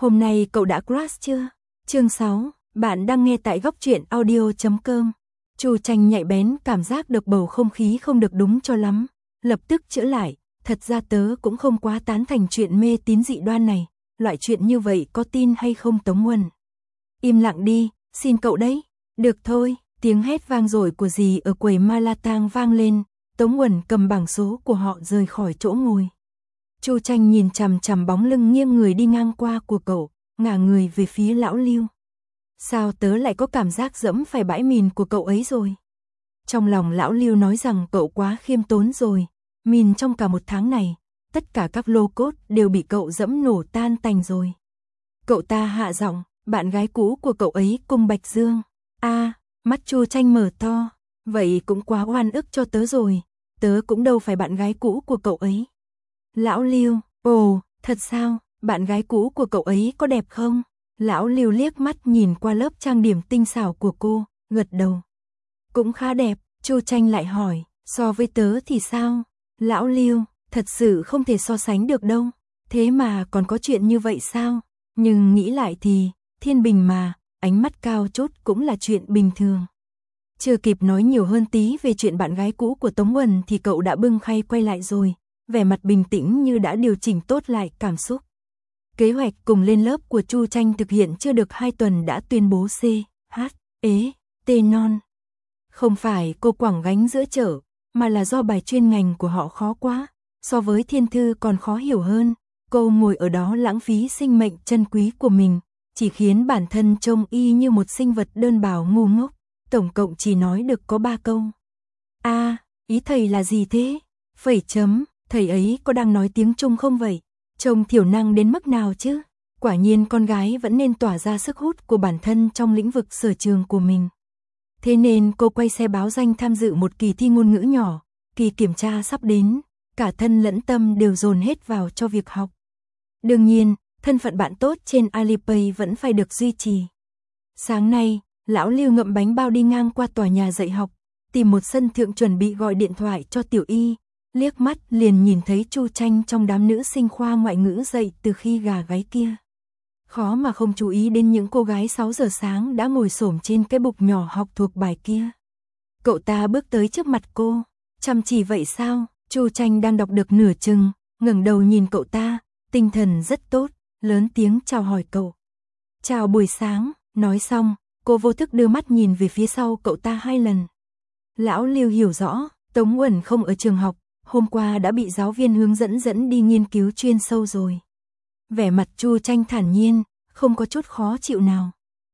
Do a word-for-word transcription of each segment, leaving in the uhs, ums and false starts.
Hôm nay cậu đã crush chưa? Chương sáu, bạn đang nghe tại góc truyện audio chấm com. Chu Tranh nhạy bén cảm giác được bầu không khí không được đúng cho lắm, lập tức chữa lại, thật ra tớ cũng không quá tán thành chuyện mê tín dị đoan này, loại chuyện như vậy có tin hay không Tống Uẩn? Im lặng đi, xin cậu đấy. Được thôi, tiếng hét vang dội của dì ở quầy ma la tang vang lên, Tống Uẩn cầm bảng số của họ rời khỏi chỗ ngồi. Chu Tranh nhìn chằm chằm bóng lưng nghiêng người đi ngang qua của cậu, ngả người về phía lão Lưu. Sao tớ lại có cảm giác dẫm phải bãi mìn của cậu ấy rồi? Trong lòng lão Lưu nói rằng cậu quá khiêm tốn rồi, mìn trong cả một tháng này, tất cả các lô cốt đều bị cậu dẫm nổ tan tành rồi. Cậu ta hạ giọng, bạn gái cũ của cậu ấy Cung Bạch Dương. A, à, mắt Chu Tranh mở to, vậy cũng quá oan ức cho tớ rồi, tớ cũng đâu phải bạn gái cũ của cậu ấy. Lão Lưu, ồ, thật sao, bạn gái cũ của cậu ấy có đẹp không? Lão Lưu liếc mắt nhìn qua lớp trang điểm tinh xảo của cô, gật đầu. Cũng khá đẹp, Chu Tranh lại hỏi, so với tớ thì sao? Lão Lưu, thật sự không thể so sánh được đâu, thế mà còn có chuyện như vậy sao? Nhưng nghĩ lại thì, thiên bình mà, ánh mắt cao chút cũng là chuyện bình thường. Chưa kịp nói nhiều hơn tí về chuyện bạn gái cũ của Tống Uẩn thì cậu đã bưng khay quay lại rồi, vẻ mặt bình tĩnh như đã điều chỉnh tốt lại cảm xúc. Kế hoạch cùng lên lớp của Chu Tranh thực hiện chưa được hai tuần đã tuyên bố C, H, ế, T non. Không phải cô quẳng gánh giữa chợ, mà là do bài chuyên ngành của họ khó quá, so với thiên thư còn khó hiểu hơn. Cô ngồi ở đó lãng phí sinh mệnh chân quý của mình, chỉ khiến bản thân trông y như một sinh vật đơn bào ngu ngốc, tổng cộng chỉ nói được có ba câu. A, à, ý thầy là gì thế? Phẩy chấm, thầy ấy có đang nói tiếng Trung không vậy? Trông thiểu năng đến mức nào chứ? Quả nhiên con gái vẫn nên tỏa ra sức hút của bản thân trong lĩnh vực sở trường của mình. Thế nên cô quay xe báo danh tham dự một kỳ thi ngôn ngữ nhỏ, kỳ kiểm tra sắp đến, cả thân lẫn tâm đều dồn hết vào cho việc học. Đương nhiên, thân phận bạn tốt trên Alipay vẫn phải được duy trì. Sáng nay, lão Lưu ngậm bánh bao đi ngang qua tòa nhà dạy học, tìm một sân thượng chuẩn bị gọi điện thoại cho Tiểu Y, liếc mắt liền nhìn thấy Chu Tranh trong đám nữ sinh khoa ngoại ngữ dậy từ khi gà gáy kia. Khó mà không chú ý đến những cô gái sáu giờ sáng đã ngồi xổm trên cái bục nhỏ học thuộc bài kia. Cậu ta bước tới trước mặt cô, chăm chỉ vậy sao? Chu Tranh đang đọc được nửa chừng, ngẩng đầu nhìn cậu ta, tinh thần rất tốt, lớn tiếng chào hỏi cậu. Chào buổi sáng, nói xong, cô vô thức đưa mắt nhìn về phía sau cậu ta hai lần. Lão Lưu hiểu rõ, Tống Uẩn không ở trường học, hôm qua đã bị giáo viên hướng dẫn dẫn đi nghiên cứu chuyên sâu rồi. Vẻ mặt Chu Tranh thản nhiên, không có chút khó chịu nào.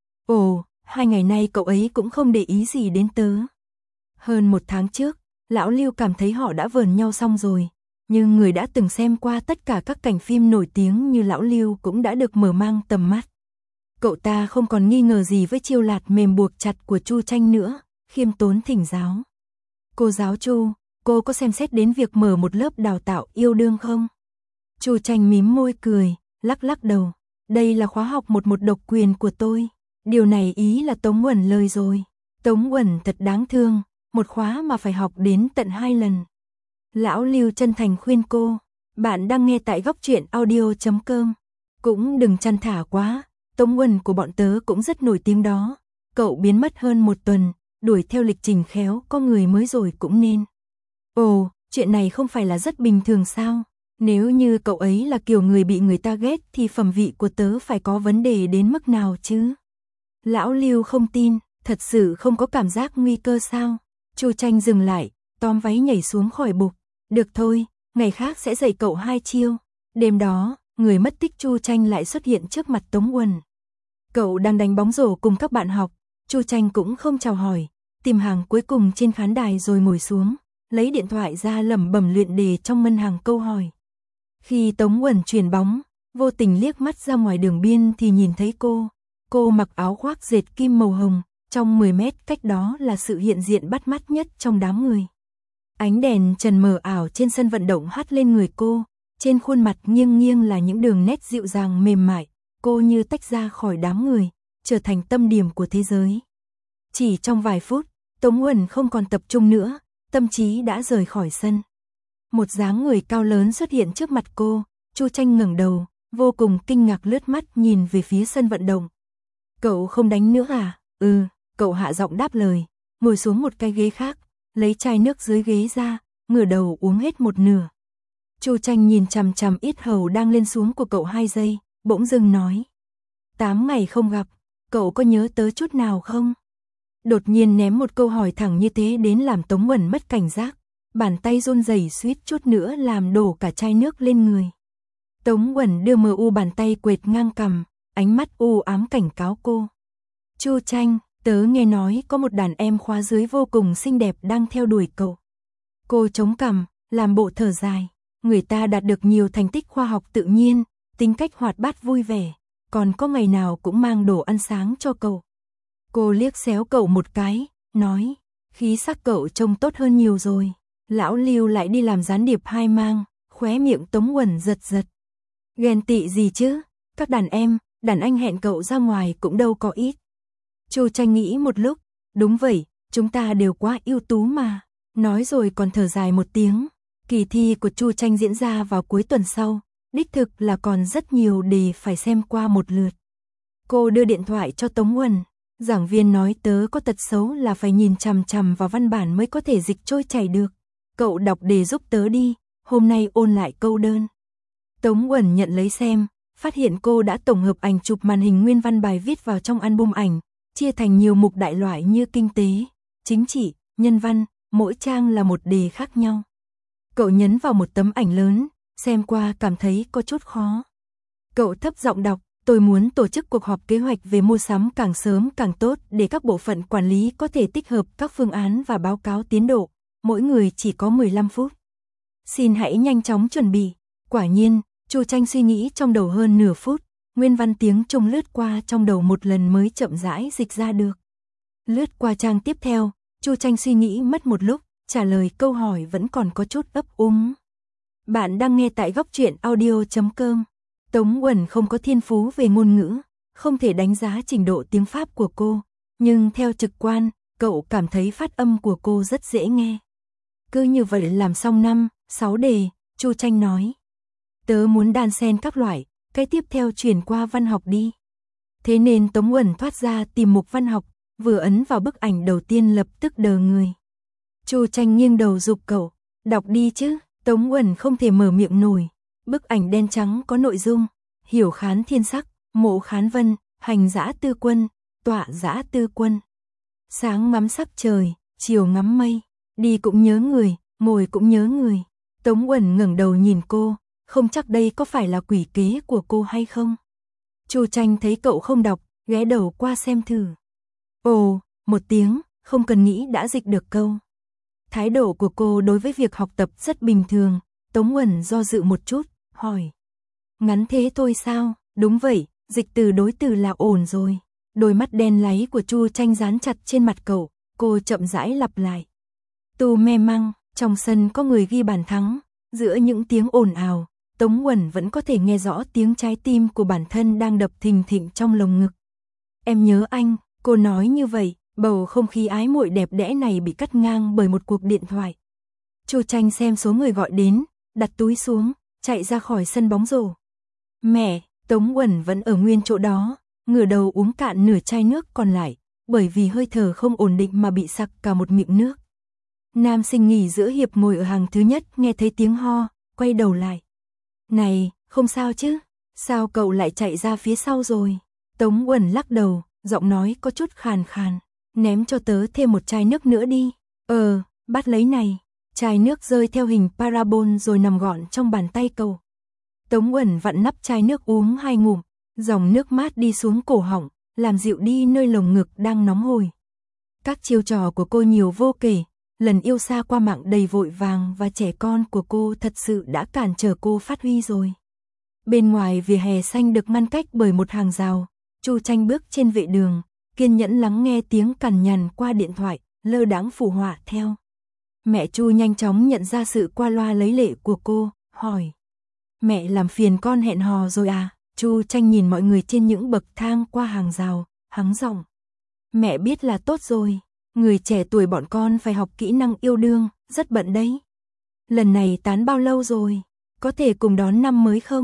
Ồ, hai ngày nay cậu ấy cũng không để ý gì đến tớ. Hơn một tháng trước, lão Lưu cảm thấy họ đã vờn nhau xong rồi, nhưng người đã từng xem qua tất cả các cảnh phim nổi tiếng như lão Lưu cũng đã được mở mang tầm mắt. Cậu ta không còn nghi ngờ gì với chiêu lạt mềm buộc chặt của Chu Tranh nữa, khiêm tốn thỉnh giáo. Cô giáo Chu, cô có xem xét đến việc mở một lớp đào tạo yêu đương không? Chu Tranh mím môi cười, lắc lắc đầu. Đây là khóa học một một độc quyền của tôi. Điều này ý là Tống Uẩn lời rồi. Tống Uẩn thật đáng thương, một khóa mà phải học đến tận hai lần. Lão Lưu chân thành khuyên cô, bạn đang nghe tại góc truyện audio chấm com. Cũng đừng chăn thả quá, Tống Uẩn của bọn tớ cũng rất nổi tiếng đó. Cậu biến mất hơn một tuần, đuổi theo lịch trình khéo có người mới rồi cũng nên. Ồ, chuyện này không phải là rất bình thường sao? Nếu như cậu ấy là kiểu người bị người ta ghét thì phẩm vị của tớ phải có vấn đề đến mức nào chứ? Lão Lưu không tin, thật sự không có cảm giác nguy cơ sao? Chu Tranh dừng lại, tóm váy nhảy xuống khỏi bục. Được thôi, ngày khác sẽ dạy cậu hai chiêu. Đêm đó, người mất tích Chu Tranh lại xuất hiện trước mặt Tống Uẩn. Cậu đang đánh bóng rổ cùng các bạn học, Chu Tranh cũng không chào hỏi, tìm hàng cuối cùng trên khán đài rồi ngồi xuống, lấy điện thoại ra lẩm bẩm luyện đề trong ngân hàng câu hỏi. Khi Tống Uẩn chuyền bóng, vô tình liếc mắt ra ngoài đường biên thì nhìn thấy cô. Cô mặc áo khoác dệt kim màu hồng, trong mười mét cách đó là sự hiện diện bắt mắt nhất trong đám người. Ánh đèn trần mờ ảo trên sân vận động hắt lên người cô, trên khuôn mặt nghiêng nghiêng là những đường nét dịu dàng mềm mại, cô như tách ra khỏi đám người, trở thành tâm điểm của thế giới. Chỉ trong vài phút, Tống Uẩn không còn tập trung nữa, tâm trí đã rời khỏi sân. Một dáng người cao lớn xuất hiện trước mặt cô, Chu Tranh ngẩng đầu, vô cùng kinh ngạc lướt mắt nhìn về phía sân vận động. Cậu không đánh nữa à? Ừ, cậu hạ giọng đáp lời, ngồi xuống một cái ghế khác, lấy chai nước dưới ghế ra, ngửa đầu uống hết một nửa. Chu Tranh nhìn chằm chằm yết hầu đang lên xuống của cậu hai giây, bỗng dưng nói. Tám ngày không gặp, cậu có nhớ tới chút nào không? Đột nhiên ném một câu hỏi thẳng như thế đến làm Tống Uẩn mất cảnh giác, bàn tay run rẩy suýt chút nữa làm đổ cả chai nước lên người. Tống Uẩn đưa mờ u bàn tay quệt ngang cằm, ánh mắt u ám cảnh cáo cô. Chu Tranh, tớ nghe nói có một đàn em khóa dưới vô cùng xinh đẹp đang theo đuổi cậu. Cô chống cằm, làm bộ thở dài. Người ta đạt được nhiều thành tích khoa học tự nhiên, tính cách hoạt bát vui vẻ, còn có ngày nào cũng mang đồ ăn sáng cho cậu. Cô liếc xéo cậu một cái, nói, khí sắc cậu trông tốt hơn nhiều rồi. Lão Lưu lại đi làm gián điệp hai mang, khóe miệng Tống Uẩn giật giật. Ghen tị gì chứ, các đàn em, đàn anh hẹn cậu ra ngoài cũng đâu có ít. Chu Tranh nghĩ một lúc, đúng vậy, chúng ta đều quá ưu tú mà. Nói rồi còn thở dài một tiếng. Kỳ thi của Chu Tranh diễn ra vào cuối tuần sau, đích thực là còn rất nhiều đề phải xem qua một lượt. Cô đưa điện thoại cho Tống Uẩn, giảng viên nói tớ có tật xấu là phải nhìn chằm chằm vào văn bản mới có thể dịch trôi chảy được. Cậu đọc đề giúp tớ đi, hôm nay ôn lại câu đơn. Tống Uẩn nhận lấy xem, phát hiện cô đã tổng hợp ảnh chụp màn hình nguyên văn bài viết vào trong album ảnh, chia thành nhiều mục đại loại như kinh tế, chính trị, nhân văn, mỗi trang là một đề khác nhau. Cậu nhấn vào một tấm ảnh lớn, xem qua cảm thấy có chút khó. Cậu thấp giọng đọc, tôi muốn tổ chức cuộc họp kế hoạch về mua sắm càng sớm càng tốt để các bộ phận quản lý có thể tích hợp các phương án và báo cáo tiến độ, mỗi người chỉ có mười lăm phút. Xin hãy nhanh chóng chuẩn bị. Quả nhiên, Chu Tranh suy nghĩ trong đầu hơn nửa phút, nguyên văn tiếng Trung lướt qua trong đầu một lần mới chậm rãi dịch ra được. Lướt qua trang tiếp theo, Chu Tranh suy nghĩ mất một lúc, trả lời câu hỏi vẫn còn có chút ấp úng. Bạn đang nghe tại góc truyện audio chấm com. Tống Uẩn không có thiên phú về ngôn ngữ, không thể đánh giá trình độ tiếng Pháp của cô, nhưng theo trực quan, cậu cảm thấy phát âm của cô rất dễ nghe. Cứ như vậy làm xong năm, sáu đề, Chu Tranh nói. Tớ muốn đan xen các loại, cái tiếp theo chuyển qua văn học đi. Thế nên Tống Uẩn thoát ra tìm mục văn học, vừa ấn vào bức ảnh đầu tiên lập tức đờ người. Chu Tranh nghiêng đầu giục cậu, đọc đi chứ. Tống Uẩn không thể mở miệng nổi. Bức ảnh đen trắng có nội dung, hiểu khán thiên sắc, mộ khán vân, hành dã tư quân, tọa dã tư quân. Sáng ngắm sắc trời, chiều ngắm mây, đi cũng nhớ người, ngồi cũng nhớ người. Tống Uẩn ngẩng đầu nhìn cô, không chắc đây có phải là quỷ kế của cô hay không. Chu Tranh thấy cậu không đọc, ghé đầu qua xem thử. Ồ, một tiếng, không cần nghĩ đã dịch được câu. Thái độ của cô đối với việc học tập rất bình thường. Tống Uẩn do dự một chút, hỏi. Ngắn thế thôi sao? Đúng vậy, dịch từ đối từ là ổn rồi. Đôi mắt đen láy của Chu Tranh dán chặt trên mặt cậu, cô chậm rãi lặp lại. Tu mê măng, trong sân có người ghi bàn thắng, giữa những tiếng ồn ào, Tống Uẩn vẫn có thể nghe rõ tiếng trái tim của bản thân đang đập thình thịch trong lồng ngực. Em nhớ anh, cô nói như vậy, bầu không khí ái muội đẹp đẽ này bị cắt ngang bởi một cuộc điện thoại. Chu Tranh xem số người gọi đến, đặt túi xuống, chạy ra khỏi sân bóng rổ. Mẹ, Tống Uẩn vẫn ở nguyên chỗ đó, ngửa đầu uống cạn nửa chai nước còn lại, bởi vì hơi thở không ổn định mà bị sặc cả một miệng nước. Nam sinh nghỉ giữa hiệp ngồi ở hàng thứ nhất nghe thấy tiếng ho, quay đầu lại. Này, không sao chứ, sao cậu lại chạy ra phía sau rồi? Tống Uẩn lắc đầu, giọng nói có chút khàn khàn. Ném cho tớ thêm một chai nước nữa đi. Ờ, bắt lấy này. Chai nước rơi theo hình parabol rồi nằm gọn trong bàn tay cậu. Tống Uẩn vặn nắp chai nước uống hai ngụm, dòng nước mát đi xuống cổ họng, làm dịu đi nơi lồng ngực đang nóng hổi. Các chiêu trò của cô nhiều vô kể, lần yêu xa qua mạng đầy vội vàng và trẻ con của cô thật sự đã cản trở cô phát huy rồi. Bên ngoài vỉa hè xanh được ngăn cách bởi một hàng rào, Chu Tranh bước trên vệ đường, kiên nhẫn lắng nghe tiếng cằn nhằn qua điện thoại, lơ đãng phụ họa theo. Mẹ Chu nhanh chóng nhận ra sự qua loa lấy lệ của cô, hỏi. Mẹ làm phiền con hẹn hò rồi à? Chu Tranh nhìn mọi người trên những bậc thang qua hàng rào, hắng giọng. Mẹ biết là tốt rồi, người trẻ tuổi bọn con phải học kỹ năng yêu đương, rất bận đấy. Lần này tán bao lâu rồi? Có thể cùng đón năm mới không?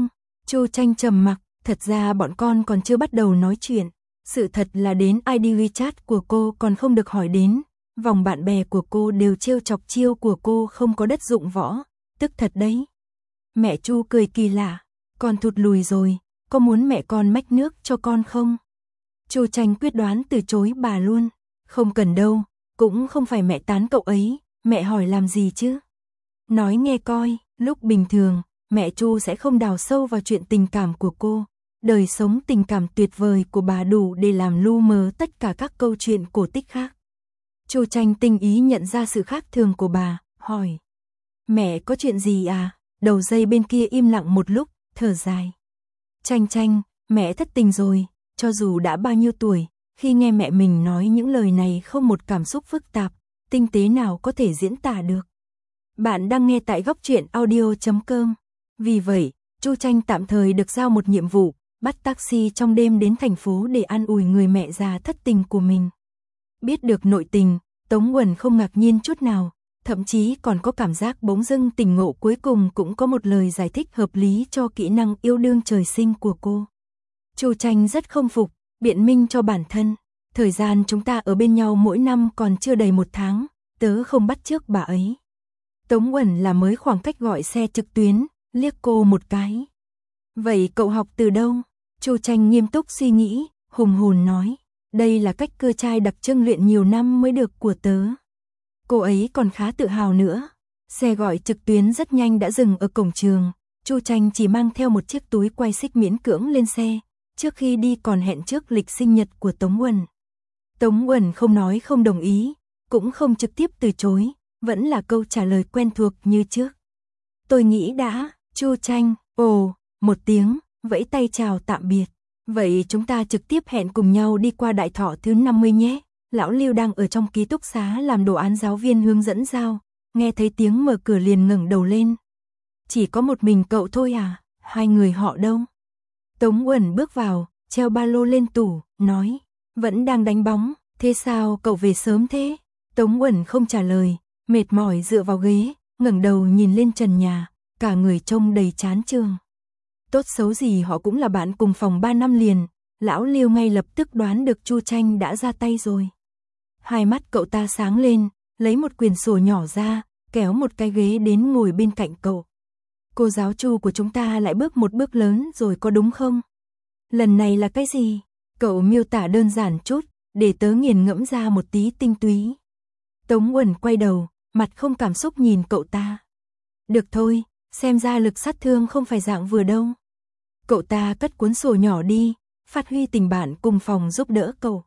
Chu Tranh trầm mặc, thật ra bọn con còn chưa bắt đầu nói chuyện. Sự thật là đến i đê WeChat của cô còn không được hỏi đến. Vòng bạn bè của cô đều trêu chọc chiêu của cô không có đất dụng võ. Tức thật đấy. Mẹ Chu cười kỳ lạ. Con thụt lùi rồi, có muốn mẹ con mách nước cho con không? Chu Tranh quyết đoán từ chối bà luôn. Không cần đâu, cũng không phải mẹ tán cậu ấy, mẹ hỏi làm gì chứ? Nói nghe coi, lúc bình thường, mẹ Chu sẽ không đào sâu vào chuyện tình cảm của cô. Đời sống tình cảm tuyệt vời của bà đủ để làm lu mờ tất cả các câu chuyện cổ tích khác. Chu Tranh tinh ý nhận ra sự khác thường của bà, hỏi. Mẹ có chuyện gì à? Đầu dây bên kia im lặng một lúc, thở dài. Tranh Tranh, mẹ thất tình rồi, cho dù đã bao nhiêu tuổi, khi nghe mẹ mình nói những lời này không một cảm xúc phức tạp, tinh tế nào có thể diễn tả được. Bạn đang nghe tại góc truyện audio chấm com. Vì vậy, Chu Tranh tạm thời được giao một nhiệm vụ, bắt taxi trong đêm đến thành phố để an ủi người mẹ già thất tình của mình. Biết được nội tình, Tống Uẩn không ngạc nhiên chút nào, thậm chí còn có cảm giác bỗng dưng tỉnh ngộ, cuối cùng cũng có một lời giải thích hợp lý cho kỹ năng yêu đương trời sinh của cô. Chu Tranh rất không phục, biện minh cho bản thân. Thời gian chúng ta ở bên nhau mỗi năm còn chưa đầy một tháng, tớ không bắt chước bà ấy. Tống Uẩn là mới khoảng cách gọi xe trực tuyến, liếc cô một cái. Vậy cậu học từ đâu? Chu Tranh nghiêm túc suy nghĩ, hùng hồn nói. Đây là cách cưa trai đặc trưng luyện nhiều năm mới được của tớ. Cô ấy còn khá tự hào nữa. Xe gọi trực tuyến rất nhanh đã dừng ở cổng trường. Chu Tranh chỉ mang theo một chiếc túi quay xích miễn cưỡng lên xe. Trước khi đi còn hẹn trước lịch sinh nhật của Tống Uẩn. Tống Uẩn không nói không đồng ý, cũng không trực tiếp từ chối, vẫn là câu trả lời quen thuộc như trước. Tôi nghĩ đã, Chu Tranh, ồ, một tiếng, vẫy tay chào tạm biệt. Vậy chúng ta trực tiếp hẹn cùng nhau đi qua đại thọ thứ năm mươi nhé. Lão Lưu đang ở trong ký túc xá làm đồ án giáo viên hướng dẫn giao, nghe thấy tiếng mở cửa liền ngẩng đầu lên. Chỉ có một mình cậu thôi à, hai người họ đâu? Tống Uẩn bước vào, treo ba lô lên tủ, nói, vẫn đang đánh bóng, thế sao cậu về sớm thế? Tống Uẩn không trả lời, mệt mỏi dựa vào ghế, ngẩng đầu nhìn lên trần nhà, cả người trông đầy chán chường. Tốt xấu gì họ cũng là bạn cùng phòng ba năm liền, lão Liêu ngay lập tức đoán được Chu Tranh đã ra tay rồi. Hai mắt cậu ta sáng lên, lấy một quyển sổ nhỏ ra, kéo một cái ghế đến ngồi bên cạnh cậu. Cô giáo Chu của chúng ta lại bước một bước lớn rồi có đúng không? Lần này là cái gì? Cậu miêu tả đơn giản chút, để tớ nghiền ngẫm ra một tí tinh túy. Tống Uẩn quay đầu, mặt không cảm xúc nhìn cậu ta. Được thôi, xem ra lực sát thương không phải dạng vừa đâu. Cậu ta cất cuốn sổ nhỏ đi, phát huy tình bạn cùng phòng giúp đỡ cậu.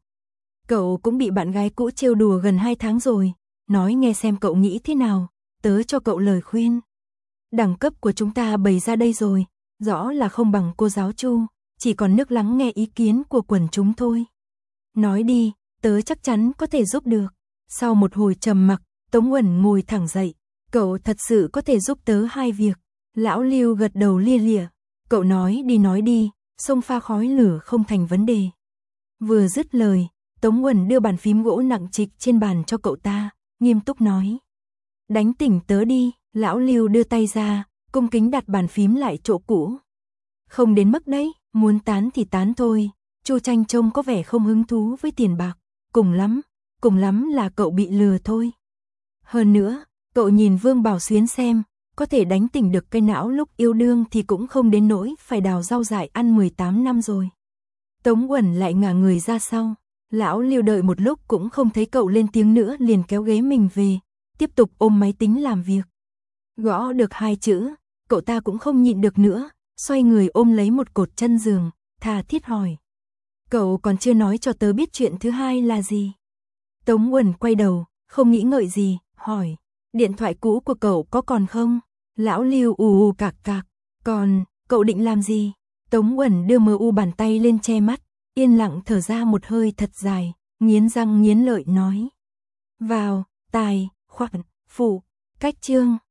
Cậu cũng bị bạn gái cũ trêu đùa gần hai tháng rồi, nói nghe xem cậu nghĩ thế nào, tớ cho cậu lời khuyên. Đẳng cấp của chúng ta bày ra đây rồi, rõ là không bằng cô giáo Chu, chỉ còn nước lắng nghe ý kiến của quần chúng thôi. Nói đi, tớ chắc chắn có thể giúp được. Sau một hồi trầm mặc, Tống Uẩn ngồi thẳng dậy. Cậu thật sự có thể giúp tớ hai việc. Lão Lưu gật đầu lia lịa. Cậu nói đi nói đi, xông pha khói lửa không thành vấn đề. Vừa dứt lời, Tống Uẩn đưa bàn phím gỗ nặng trịch trên bàn cho cậu ta, nghiêm túc nói. Đánh tỉnh tớ đi. Lão Lưu đưa tay ra, cung kính đặt bàn phím lại chỗ cũ. Không đến mức đấy, muốn tán thì tán thôi. Chu Tranh trông có vẻ không hứng thú với tiền bạc. Cùng lắm, cùng lắm là cậu bị lừa thôi. Hơn nữa, cậu nhìn Vương Bảo Xuyến xem, có thể đánh tỉnh được cây não lúc yêu đương thì cũng không đến nỗi phải đào rau dại ăn mười tám năm rồi. Tống Uẩn lại ngả người ra sau. Lão Lưu đợi một lúc cũng không thấy cậu lên tiếng nữa, liền kéo ghế mình về, tiếp tục ôm máy tính làm việc. Gõ được hai chữ, cậu ta cũng không nhịn được nữa, xoay người ôm lấy một cột chân giường, tha thiết hỏi. Cậu còn chưa nói cho tớ biết chuyện thứ hai là gì? Tống Uẩn quay đầu, không nghĩ ngợi gì, hỏi. Điện thoại cũ của cậu có còn không? Lão Lưu ù ù cạc cạc. Còn, cậu định làm gì? Tống Uẩn đưa mờ u bàn tay lên che mắt, yên lặng thở ra một hơi thật dài, nghiến răng nghiến lợi nói. Vào, tài, khoản, phụ, cách chương.